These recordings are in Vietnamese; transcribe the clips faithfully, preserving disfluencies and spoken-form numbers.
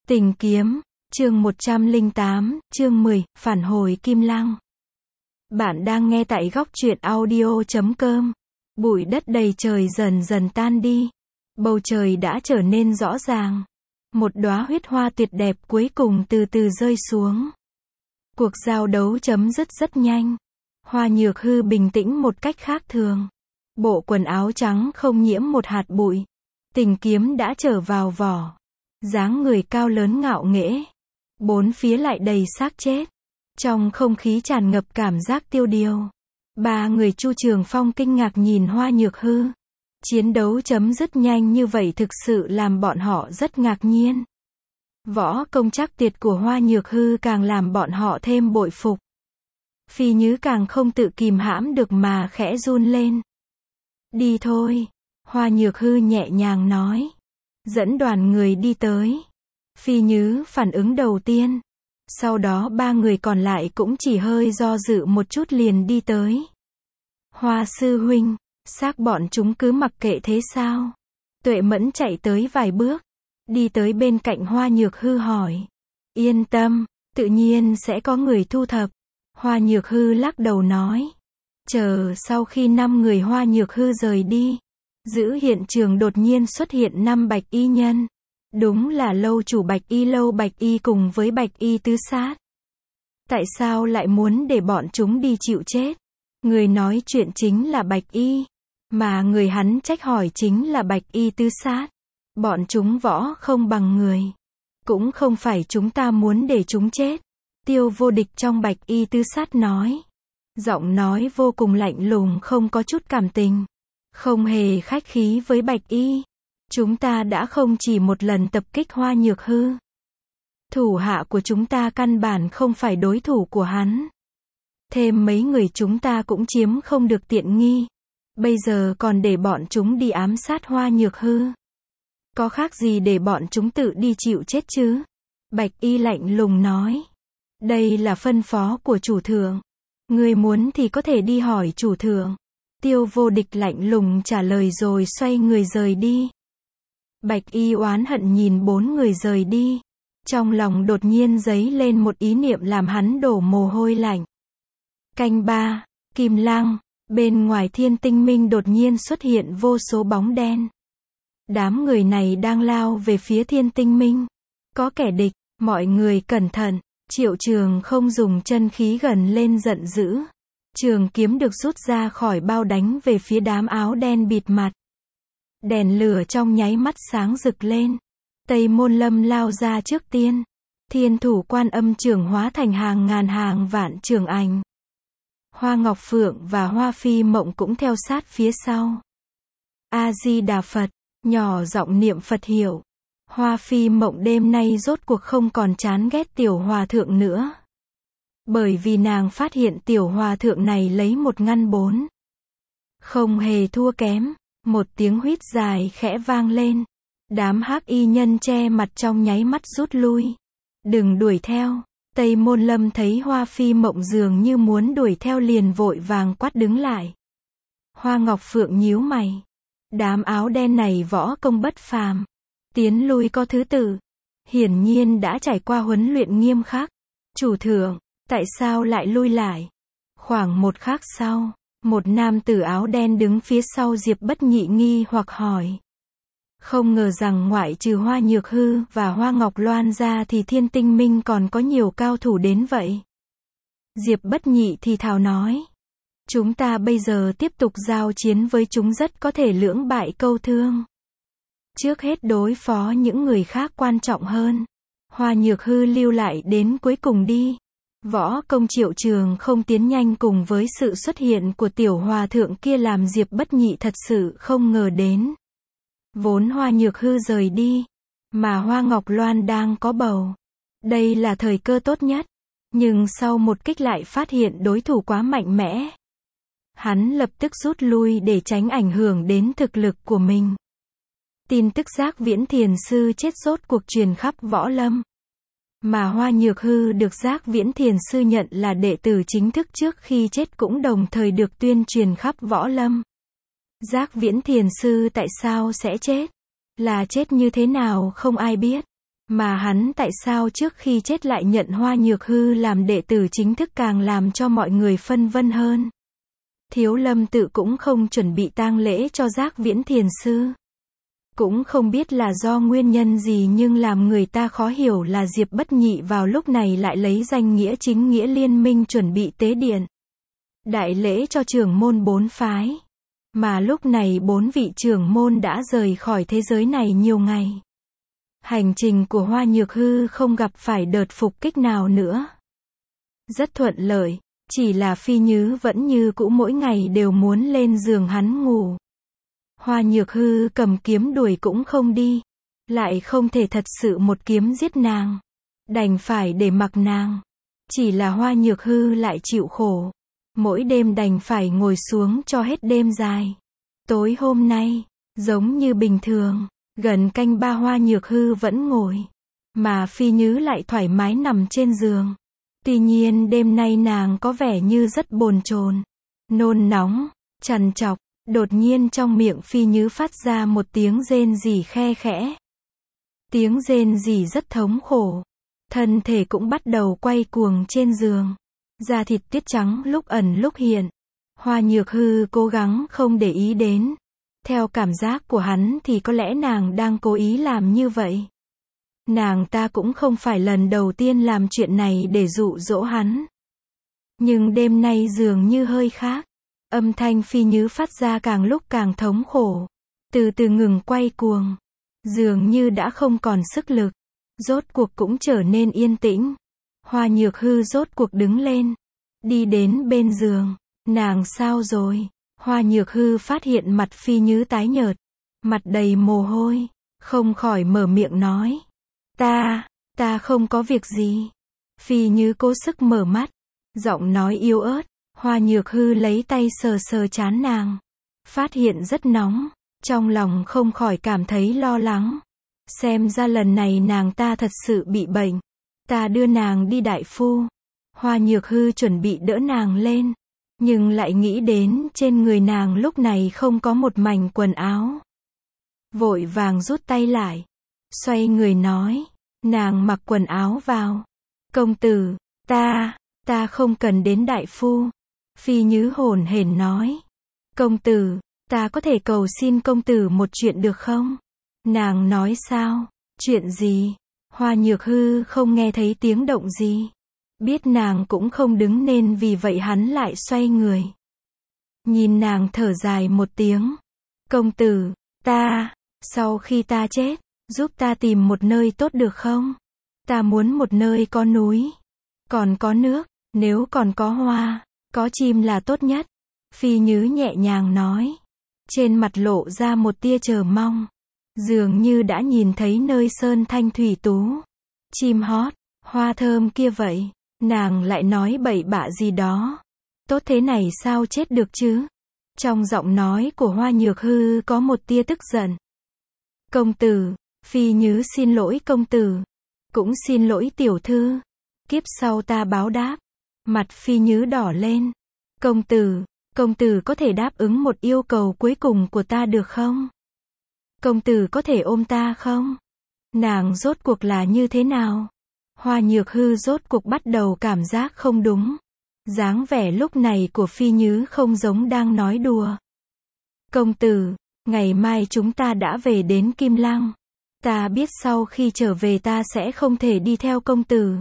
Tình kiếm, chương một trăm lẻ tám, chương mười, phản hồi Kim Lăng. Bạn đang nghe tại góc truyện audio chấm com. Bụi đất đầy trời dần dần tan đi. Bầu trời đã trở nên rõ ràng. Một đóa huyết hoa tuyệt đẹp cuối cùng từ từ rơi xuống. Cuộc giao đấu chấm dứt rất nhanh. Hoa Nhược Hư bình tĩnh một cách khác thường. Bộ quần áo trắng không nhiễm một hạt bụi. Tình kiếm đã trở vào vỏ. Dáng người cao lớn ngạo nghễ. Bốn phía lại đầy xác chết. Trong không khí tràn ngập cảm giác tiêu điều. Ba người Chu Trường Phong kinh ngạc nhìn Hoa Nhược Hư. Chiến đấu chấm dứt nhanh như vậy thực sự làm bọn họ rất ngạc nhiên. Võ công chắc tuyệt của Hoa Nhược Hư càng làm bọn họ thêm bội phục. Phi Nhứ càng không tự kìm hãm được mà khẽ run lên. Đi thôi. Hoa Nhược Hư nhẹ nhàng nói. Dẫn đoàn người đi tới. Phi Nhứ phản ứng đầu tiên. Sau đó ba người còn lại cũng chỉ hơi do dự một chút liền đi tới. Hoa sư huynh, xác bọn chúng cứ mặc kệ thế sao? Tuệ Mẫn chạy tới vài bước. Đi tới bên cạnh Hoa Nhược Hư hỏi. Yên tâm, tự nhiên sẽ có người thu thập. Hoa Nhược Hư lắc đầu nói. Chờ sau khi năm người Hoa Nhược Hư rời đi. Giữ hiện trường đột nhiên xuất hiện năm bạch y nhân. Đúng là lâu chủ bạch y lâu bạch y cùng với bạch y tứ sát. Tại sao lại muốn để bọn chúng đi chịu chết? Người nói chuyện chính là bạch y. Mà người hắn trách hỏi chính là bạch y tứ sát. Bọn chúng võ không bằng người. Cũng không phải chúng ta muốn để chúng chết. Tiêu Vô Địch trong bạch y tứ sát nói. Giọng nói vô cùng lạnh lùng không có chút cảm tình. Không hề khách khí với bạch y. Chúng ta đã không chỉ một lần tập kích Hoa Nhược Hư. Thủ hạ của chúng ta căn bản không phải đối thủ của hắn. Thêm mấy người chúng ta cũng chiếm không được tiện nghi. Bây giờ còn để bọn chúng đi ám sát Hoa Nhược Hư. Có khác gì để bọn chúng tự đi chịu chết chứ? Bạch y lạnh lùng nói. Đây là phân phó của chủ thượng. Người muốn thì có thể đi hỏi chủ thượng. Tiêu Vô Địch lạnh lùng trả lời rồi xoay người rời đi. Bạch y oán hận nhìn bốn người rời đi. Trong lòng đột nhiên dấy lên một ý niệm làm hắn đổ mồ hôi lạnh. Canh ba, Kim Lăng, bên ngoài Thiên Tinh Minh đột nhiên xuất hiện vô số bóng đen. Đám người này đang lao về phía Thiên Tinh Minh. Có kẻ địch, mọi người cẩn thận. Triệu Trường không dùng chân khí gần lên giận dữ. Trường kiếm được rút ra khỏi bao đánh về phía đám áo đen bịt mặt. Đèn lửa trong nháy mắt sáng rực lên. Tây Môn Lâm lao ra trước tiên. Thiên thủ Quan Âm trưởng hóa thành hàng ngàn hàng vạn trường ảnh. Hoa Ngọc Phượng và Hoa Phi Mộng cũng theo sát phía sau. A Di Đà Phật, nhỏ giọng niệm Phật hiệu. Hoa Phi Mộng đêm nay rốt cuộc không còn chán ghét tiểu hòa thượng nữa. Bởi vì nàng phát hiện tiểu hòa thượng này lấy một ngăn bốn. Không hề thua kém. Một tiếng huýt dài khẽ vang lên. Đám hắc y nhân che mặt trong nháy mắt rút lui. Đừng đuổi theo. Tây Môn Lâm thấy Hoa Phi Mộng dường như muốn đuổi theo liền vội vàng quát đứng lại. Hoa Ngọc Phượng nhíu mày. Đám áo đen này võ công bất phàm. Tiến lui có thứ tự. Hiển nhiên đã trải qua huấn luyện nghiêm khắc. Chủ thượng, tại sao lại lui lại? Khoảng một khắc sau. Một nam tử áo đen đứng phía sau Diệp Bất Nhị nghi hoặc hỏi. Không ngờ rằng ngoại trừ Hoa Nhược Hư và Hoa Ngọc Loan ra thì Thiên Tinh Minh còn có nhiều cao thủ đến vậy. Diệp Bất Nhị thì thào nói. Chúng ta bây giờ tiếp tục giao chiến với chúng rất có thể lưỡng bại câu thương. Trước hết đối phó những người khác quan trọng hơn. Hoa Nhược Hư lưu lại đến cuối cùng đi. Võ công Triệu Trường không tiến nhanh cùng với sự xuất hiện của tiểu hòa thượng kia làm Diệp Bất Nhị thật sự không ngờ đến. Vốn Hoa Nhược Hư rời đi, mà Hoa Ngọc Loan đang có bầu. Đây là thời cơ tốt nhất. Nhưng sau một kích lại phát hiện đối thủ quá mạnh mẽ. Hắn lập tức rút lui để tránh ảnh hưởng đến thực lực của mình. Tin tức Giác Viễn Thiền Sư chết rốt cuộc truyền khắp võ lâm. Mà Hoa Nhược Hư được Giác Viễn Thiền Sư nhận là đệ tử chính thức trước khi chết cũng đồng thời được tuyên truyền khắp võ lâm. Giác Viễn Thiền Sư tại sao sẽ chết? Là chết như thế nào không ai biết. Mà hắn tại sao trước khi chết lại nhận Hoa Nhược Hư làm đệ tử chính thức càng làm cho mọi người phân vân hơn. Thiếu Lâm Tự cũng không chuẩn bị tang lễ cho Giác Viễn Thiền Sư. Cũng không biết là do nguyên nhân gì nhưng làm người ta khó hiểu là Diệp Bất Nhị vào lúc này lại lấy danh nghĩa chính nghĩa liên minh chuẩn bị tế điện. Đại lễ cho trưởng môn bốn phái. Mà lúc này bốn vị trưởng môn đã rời khỏi thế giới này nhiều ngày. Hành trình của Hoa Nhược Hư không gặp phải đợt phục kích nào nữa. Rất thuận lợi, chỉ là Phi Nhứ vẫn như cũ mỗi ngày đều muốn lên giường hắn ngủ. Hoa Nhược Hư cầm kiếm đuổi cũng không đi, lại không thể thật sự một kiếm giết nàng, đành phải để mặc nàng. Chỉ là Hoa Nhược Hư lại chịu khổ, mỗi đêm đành phải ngồi xuống cho hết đêm dài. Tối hôm nay, giống như bình thường, gần canh ba Hoa Nhược Hư vẫn ngồi, mà Phi Nhứ lại thoải mái nằm trên giường. Tuy nhiên đêm nay nàng có vẻ như rất bồn chồn, nôn nóng, trằn trọc. Đột nhiên trong miệng Phi Nhứ phát ra một tiếng rên rỉ khe khẽ. Tiếng rên rỉ rất thống khổ. Thân thể cũng bắt đầu quay cuồng trên giường. Da thịt tuyết trắng lúc ẩn lúc hiện. Hoa Nhược Hư cố gắng không để ý đến. Theo cảm giác của hắn thì có lẽ nàng đang cố ý làm như vậy. Nàng ta cũng không phải lần đầu tiên làm chuyện này để dụ dỗ hắn. Nhưng đêm nay dường như hơi khác. Âm thanh Phi Nhứ phát ra càng lúc càng thống khổ. Từ từ ngừng quay cuồng. Dường như đã không còn sức lực. Rốt cuộc cũng trở nên yên tĩnh. Hoa Nhược Hư rốt cuộc đứng lên. Đi đến bên giường. Nàng sao rồi? Hoa Nhược Hư phát hiện mặt Phi Nhứ tái nhợt. Mặt đầy mồ hôi. Không khỏi mở miệng nói. Ta, ta không có việc gì. Phi Nhứ cố sức mở mắt. Giọng nói yếu ớt. Hoa Nhược Hư lấy tay sờ sờ trán nàng. Phát hiện rất nóng. Trong lòng không khỏi cảm thấy lo lắng. Xem ra lần này nàng ta thật sự bị bệnh. Ta đưa nàng đi đại phu. Hoa Nhược Hư chuẩn bị đỡ nàng lên. Nhưng lại nghĩ đến trên người nàng lúc này không có một mảnh quần áo. Vội vàng rút tay lại. Xoay người nói. Nàng mặc quần áo vào. Công tử, ta, ta không cần đến đại phu. Phi Nhứ hổn hển nói. Công tử, ta có thể cầu xin công tử một chuyện được không? Nàng nói sao? Chuyện gì? Hoa Nhược Hư không nghe thấy tiếng động gì. Biết nàng cũng không đứng nên vì vậy hắn lại xoay người. Nhìn nàng thở dài một tiếng. Công tử, ta, sau khi ta chết, giúp ta tìm một nơi tốt được không? Ta muốn một nơi có núi, còn có nước, nếu còn có hoa, có chim là tốt nhất. Phi Nhứ nhẹ nhàng nói. Trên mặt lộ ra một tia chờ mong. Dường như đã nhìn thấy nơi sơn thanh thủy tú. Chim hót, hoa thơm kia vậy. Nàng lại nói bậy bạ gì đó. Tốt thế này sao chết được chứ? Trong giọng nói của Hoa Nhược Hư có một tia tức giận. Công tử, Phi Nhứ xin lỗi công tử. Cũng xin lỗi tiểu thư. Kiếp sau ta báo đáp. Mặt Phi Nhứ đỏ lên. Công tử, công tử có thể đáp ứng một yêu cầu cuối cùng của ta được không? Công tử có thể ôm ta không? Nàng rốt cuộc là như thế nào? Hoa Nhược Hư rốt cuộc bắt đầu cảm giác không đúng. Dáng vẻ lúc này của Phi Nhứ không giống đang nói đùa. Công tử, ngày mai chúng ta đã về đến Kim Lăng. Ta biết sau khi trở về ta sẽ không thể đi theo công tử.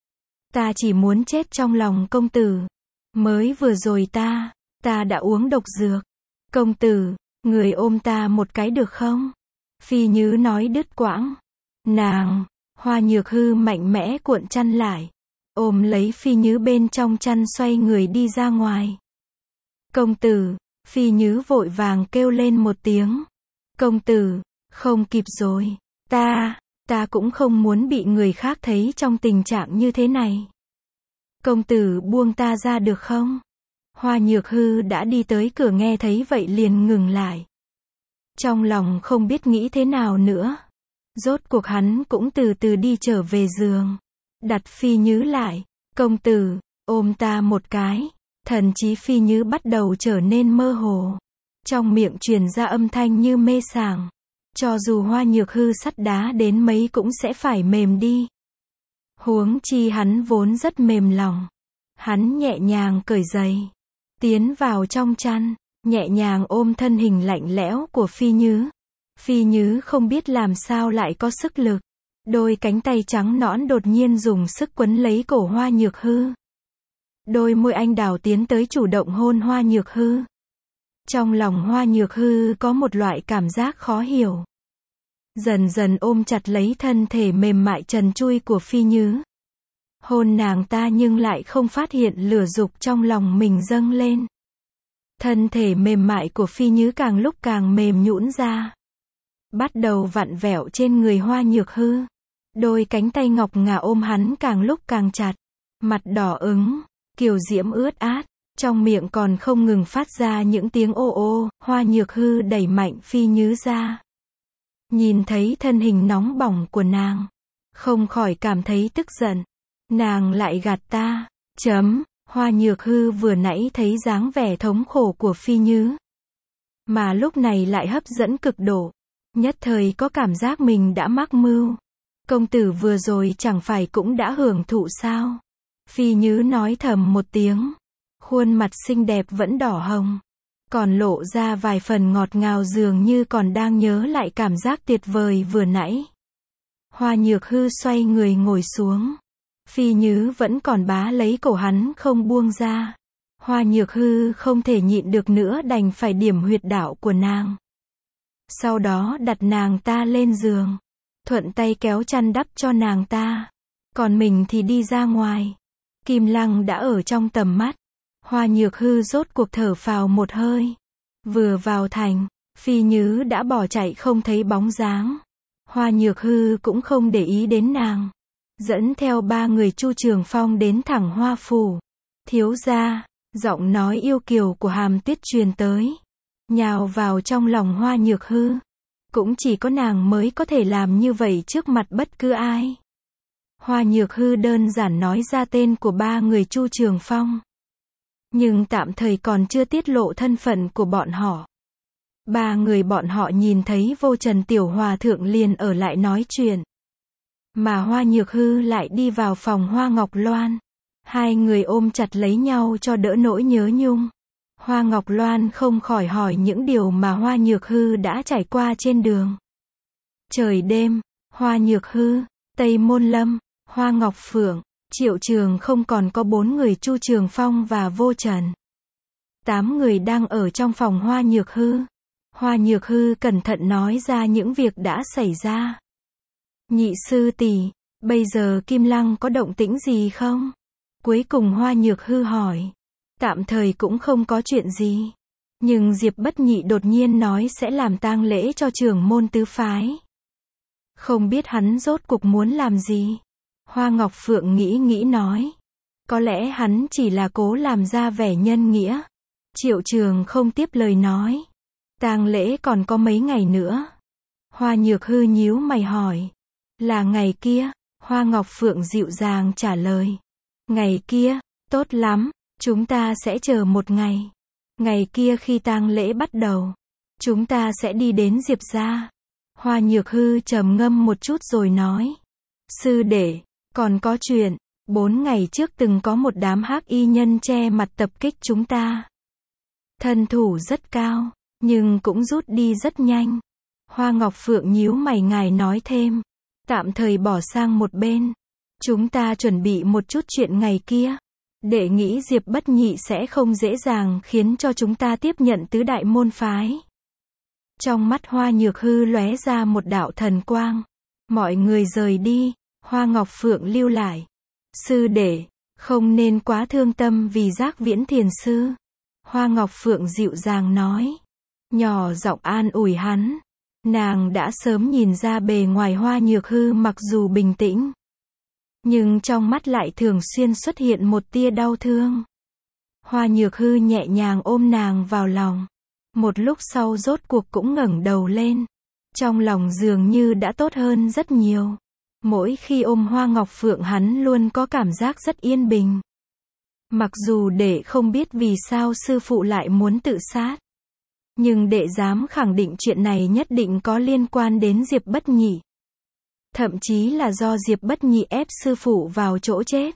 Ta chỉ muốn chết trong lòng công tử. Mới vừa rồi ta, ta đã uống độc dược. Công tử, người ôm ta một cái được không? Phi Nhứ nói đứt quãng. Nàng, Hoa Nhược Hư mạnh mẽ cuộn chăn lại. Ôm lấy Phi Nhứ bên trong chăn xoay người đi ra ngoài. Công tử, Phi Nhứ vội vàng kêu lên một tiếng. Công tử, không kịp rồi. Ta, ta cũng không muốn bị người khác thấy trong tình trạng như thế này. Công tử buông ta ra được không? Hoa Nhược Hư đã đi tới cửa nghe thấy vậy liền ngừng lại. Trong lòng không biết nghĩ thế nào nữa. Rốt cuộc hắn cũng từ từ đi trở về giường. Đặt Phi Nhứ lại. Công tử, ôm ta một cái. Thần trí Phi Nhứ bắt đầu trở nên mơ hồ. Trong miệng truyền ra âm thanh như mê sảng. Cho dù Hoa Nhược Hư sắt đá đến mấy cũng sẽ phải mềm đi. Huống chi hắn vốn rất mềm lòng. Hắn nhẹ nhàng cởi giày, tiến vào trong chăn, nhẹ nhàng ôm thân hình lạnh lẽo của Phi Nhứ. Phi Nhứ không biết làm sao lại có sức lực. Đôi cánh tay trắng nõn đột nhiên dùng sức quấn lấy cổ Hoa Nhược Hư. Đôi môi anh đào tiến tới chủ động hôn Hoa Nhược Hư. Trong lòng Hoa Nhược Hư có một loại cảm giác khó hiểu. Dần dần ôm chặt lấy thân thể mềm mại trần trụi của Phi Nhứ. Hôn nàng ta nhưng lại không phát hiện lửa dục trong lòng mình dâng lên. Thân thể mềm mại của Phi Nhứ càng lúc càng mềm nhũn ra. Bắt đầu vặn vẹo trên người Hoa Nhược Hư. Đôi cánh tay ngọc ngà ôm hắn càng lúc càng chặt. Mặt đỏ ửng, kiều diễm ướt át. Trong miệng còn không ngừng phát ra những tiếng ô ô. Hoa Nhược Hư đẩy mạnh Phi Nhứ ra. Nhìn thấy thân hình nóng bỏng của nàng, không khỏi cảm thấy tức giận. Nàng lại gạt ta. Chấm. Hoa Nhược Hư vừa nãy thấy dáng vẻ thống khổ của Phi Nhứ, mà lúc này lại hấp dẫn cực độ. Nhất thời có cảm giác mình đã mắc mưu. Công tử vừa rồi chẳng phải cũng đã hưởng thụ sao? Phi Nhứ nói thầm một tiếng. Khuôn mặt xinh đẹp vẫn đỏ hồng. Còn lộ ra vài phần ngọt ngào dường như còn đang nhớ lại cảm giác tuyệt vời vừa nãy. Hoa Nhược Hư xoay người ngồi xuống. Phi Nhứ vẫn còn bá lấy cổ hắn không buông ra. Hoa Nhược Hư không thể nhịn được nữa đành phải điểm huyệt đạo của nàng. Sau đó đặt nàng ta lên giường. Thuận tay kéo chăn đắp cho nàng ta. Còn mình thì đi ra ngoài. Kim Lăng đã ở trong tầm mắt. Hoa Nhược Hư rốt cuộc thở phào một hơi. Vừa vào thành, Phi Nhứ đã bỏ chạy không thấy bóng dáng. Hoa Nhược Hư cũng không để ý đến nàng. Dẫn theo ba người Chu Trường Phong đến thẳng Hoa Phủ. Thiếu gia, giọng nói yêu kiều của Hàm Tuyết truyền tới. Nhào vào trong lòng Hoa Nhược Hư. Cũng chỉ có nàng mới có thể làm như vậy trước mặt bất cứ ai. Hoa Nhược Hư đơn giản nói ra tên của ba người Chu Trường Phong. Nhưng tạm thời còn chưa tiết lộ thân phận của bọn họ. Ba người bọn họ nhìn thấy Vô Trần Tiểu Hòa Thượng liền ở lại nói chuyện. Mà Hoa Nhược Hư lại đi vào phòng Hoa Ngọc Loan. Hai người ôm chặt lấy nhau cho đỡ nỗi nhớ nhung. Hoa Ngọc Loan không khỏi hỏi những điều mà Hoa Nhược Hư đã trải qua trên đường. Trời đêm, Hoa Nhược Hư, Tây Môn Lâm, Hoa Ngọc Phượng, Triệu Trường không còn có bốn người Chu Trường Phong và Vô Trần. Tám người đang ở trong phòng Hoa Nhược Hư. Hoa Nhược Hư cẩn thận nói ra những việc đã xảy ra. Nhị sư tỷ, bây giờ Kim Lăng có động tĩnh gì không? Cuối cùng Hoa Nhược Hư hỏi. Tạm thời cũng không có chuyện gì. Nhưng Diệp Bất Nhị đột nhiên nói sẽ làm tang lễ cho trưởng môn tứ phái. Không biết hắn rốt cuộc muốn làm gì? Hoa Ngọc Phượng nghĩ nghĩ nói. Có lẽ hắn chỉ là cố làm ra vẻ nhân nghĩa. Triệu Trường không tiếp lời nói. Tang lễ còn có mấy ngày nữa. Hoa Nhược Hư nhíu mày hỏi. Là ngày kia? Hoa Ngọc Phượng dịu dàng trả lời. Ngày kia, tốt lắm, chúng ta sẽ chờ một ngày. Ngày kia khi tang lễ bắt đầu, chúng ta sẽ đi đến Diệp gia. Hoa Nhược Hư trầm ngâm một chút rồi nói. Sư đệ, còn có chuyện, bốn ngày trước từng có một đám hắc y nhân che mặt tập kích chúng ta. Thân thủ rất cao, nhưng cũng rút đi rất nhanh. Hoa Ngọc Phượng nhíu mày ngài nói thêm. Tạm thời bỏ sang một bên. Chúng ta chuẩn bị một chút chuyện ngày kia. Đệ nghĩ Diệp Bất Nhị sẽ không dễ dàng khiến cho chúng ta tiếp nhận tứ đại môn phái. Trong mắt Hoa Nhược Hư lóe ra một đạo thần quang. Mọi người rời đi, Hoa Ngọc Phượng lưu lại. Sư đệ, không nên quá thương tâm vì Giác Viễn Thiền sư. Hoa Ngọc Phượng dịu dàng nói. Nhỏ giọng an ủi hắn. Nàng đã sớm nhìn ra bề ngoài Hoa Nhược Hư mặc dù bình tĩnh, nhưng trong mắt lại thường xuyên xuất hiện một tia đau thương. Hoa Nhược Hư nhẹ nhàng ôm nàng vào lòng. Một lúc sau rốt cuộc cũng ngẩng đầu lên. Trong lòng dường như đã tốt hơn rất nhiều. Mỗi khi ôm Hoa Ngọc Phượng hắn luôn có cảm giác rất yên bình. Mặc dù đệ không biết vì sao sư phụ lại muốn tự sát. Nhưng đệ dám khẳng định chuyện này nhất định có liên quan đến Diệp Bất Nhị. Thậm chí là do Diệp Bất Nhị ép sư phụ vào chỗ chết.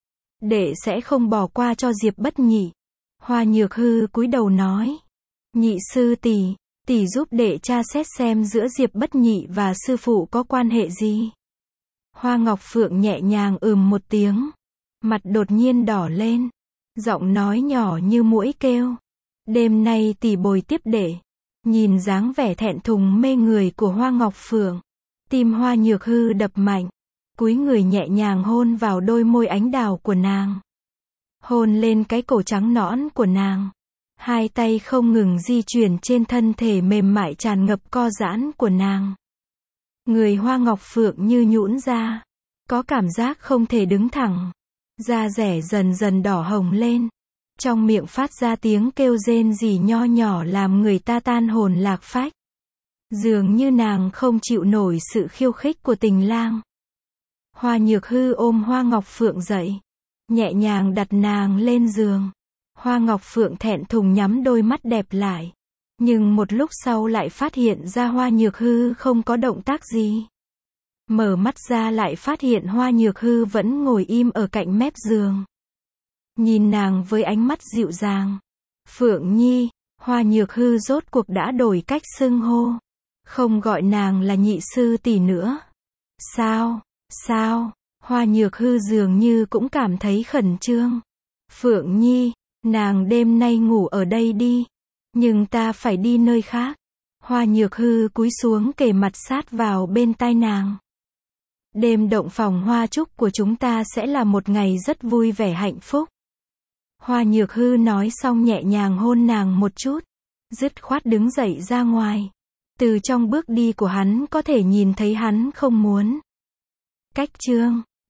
Đệ sẽ không bỏ qua cho Diệp Bất Nhị. Hoa Nhược Hư cúi đầu nói. Nhị sư tỷ, tỷ giúp đệ tra xét xem giữa Diệp Bất Nhị và sư phụ có quan hệ gì. Hoa Ngọc Phượng nhẹ nhàng ừm một tiếng. Mặt đột nhiên đỏ lên. Giọng nói nhỏ như muỗi kêu. Đêm nay tỷ bồi tiếp đệ. Nhìn dáng vẻ thẹn thùng mê người của Hoa Ngọc Phượng. Tim Hoa Nhược Hư đập mạnh. Cúi người nhẹ nhàng hôn vào đôi môi ánh đào của nàng. Hôn lên cái cổ trắng nõn của nàng. Hai tay không ngừng di chuyển trên thân thể mềm mại tràn ngập co giãn của nàng. Người Hoa Ngọc Phượng như nhũn ra. Có cảm giác không thể đứng thẳng. Da dẻ dần dần đỏ hồng lên. Trong miệng phát ra tiếng kêu rên rỉ nho nhỏ làm người ta tan hồn lạc phách. Dường như nàng không chịu nổi sự khiêu khích của tình lang. Hoa Nhược Hư ôm Hoa Ngọc Phượng dậy. Nhẹ nhàng đặt nàng lên giường. Hoa Ngọc Phượng thẹn thùng nhắm đôi mắt đẹp lại. Nhưng một lúc sau lại phát hiện ra Hoa Nhược Hư không có động tác gì. Mở mắt ra lại phát hiện Hoa Nhược Hư vẫn ngồi im ở cạnh mép giường. Nhìn nàng với ánh mắt dịu dàng. Phượng Nhi, Hoa Nhược Hư rốt cuộc đã đổi cách xưng hô. Không gọi nàng là nhị sư tỷ nữa. Sao, sao, Hoa Nhược Hư dường như cũng cảm thấy khẩn trương. Phượng Nhi, nàng đêm nay ngủ ở đây đi. Nhưng ta phải đi nơi khác. Hoa Nhược Hư cúi xuống kề mặt sát vào bên tai nàng. Đêm động phòng hoa trúc của chúng ta sẽ là một ngày rất vui vẻ hạnh phúc. Hoa Nhược Hư nói xong nhẹ nhàng hôn nàng một chút. Dứt khoát đứng dậy ra ngoài. Từ trong bước đi của hắn có thể nhìn thấy hắn không muốn. Cách chương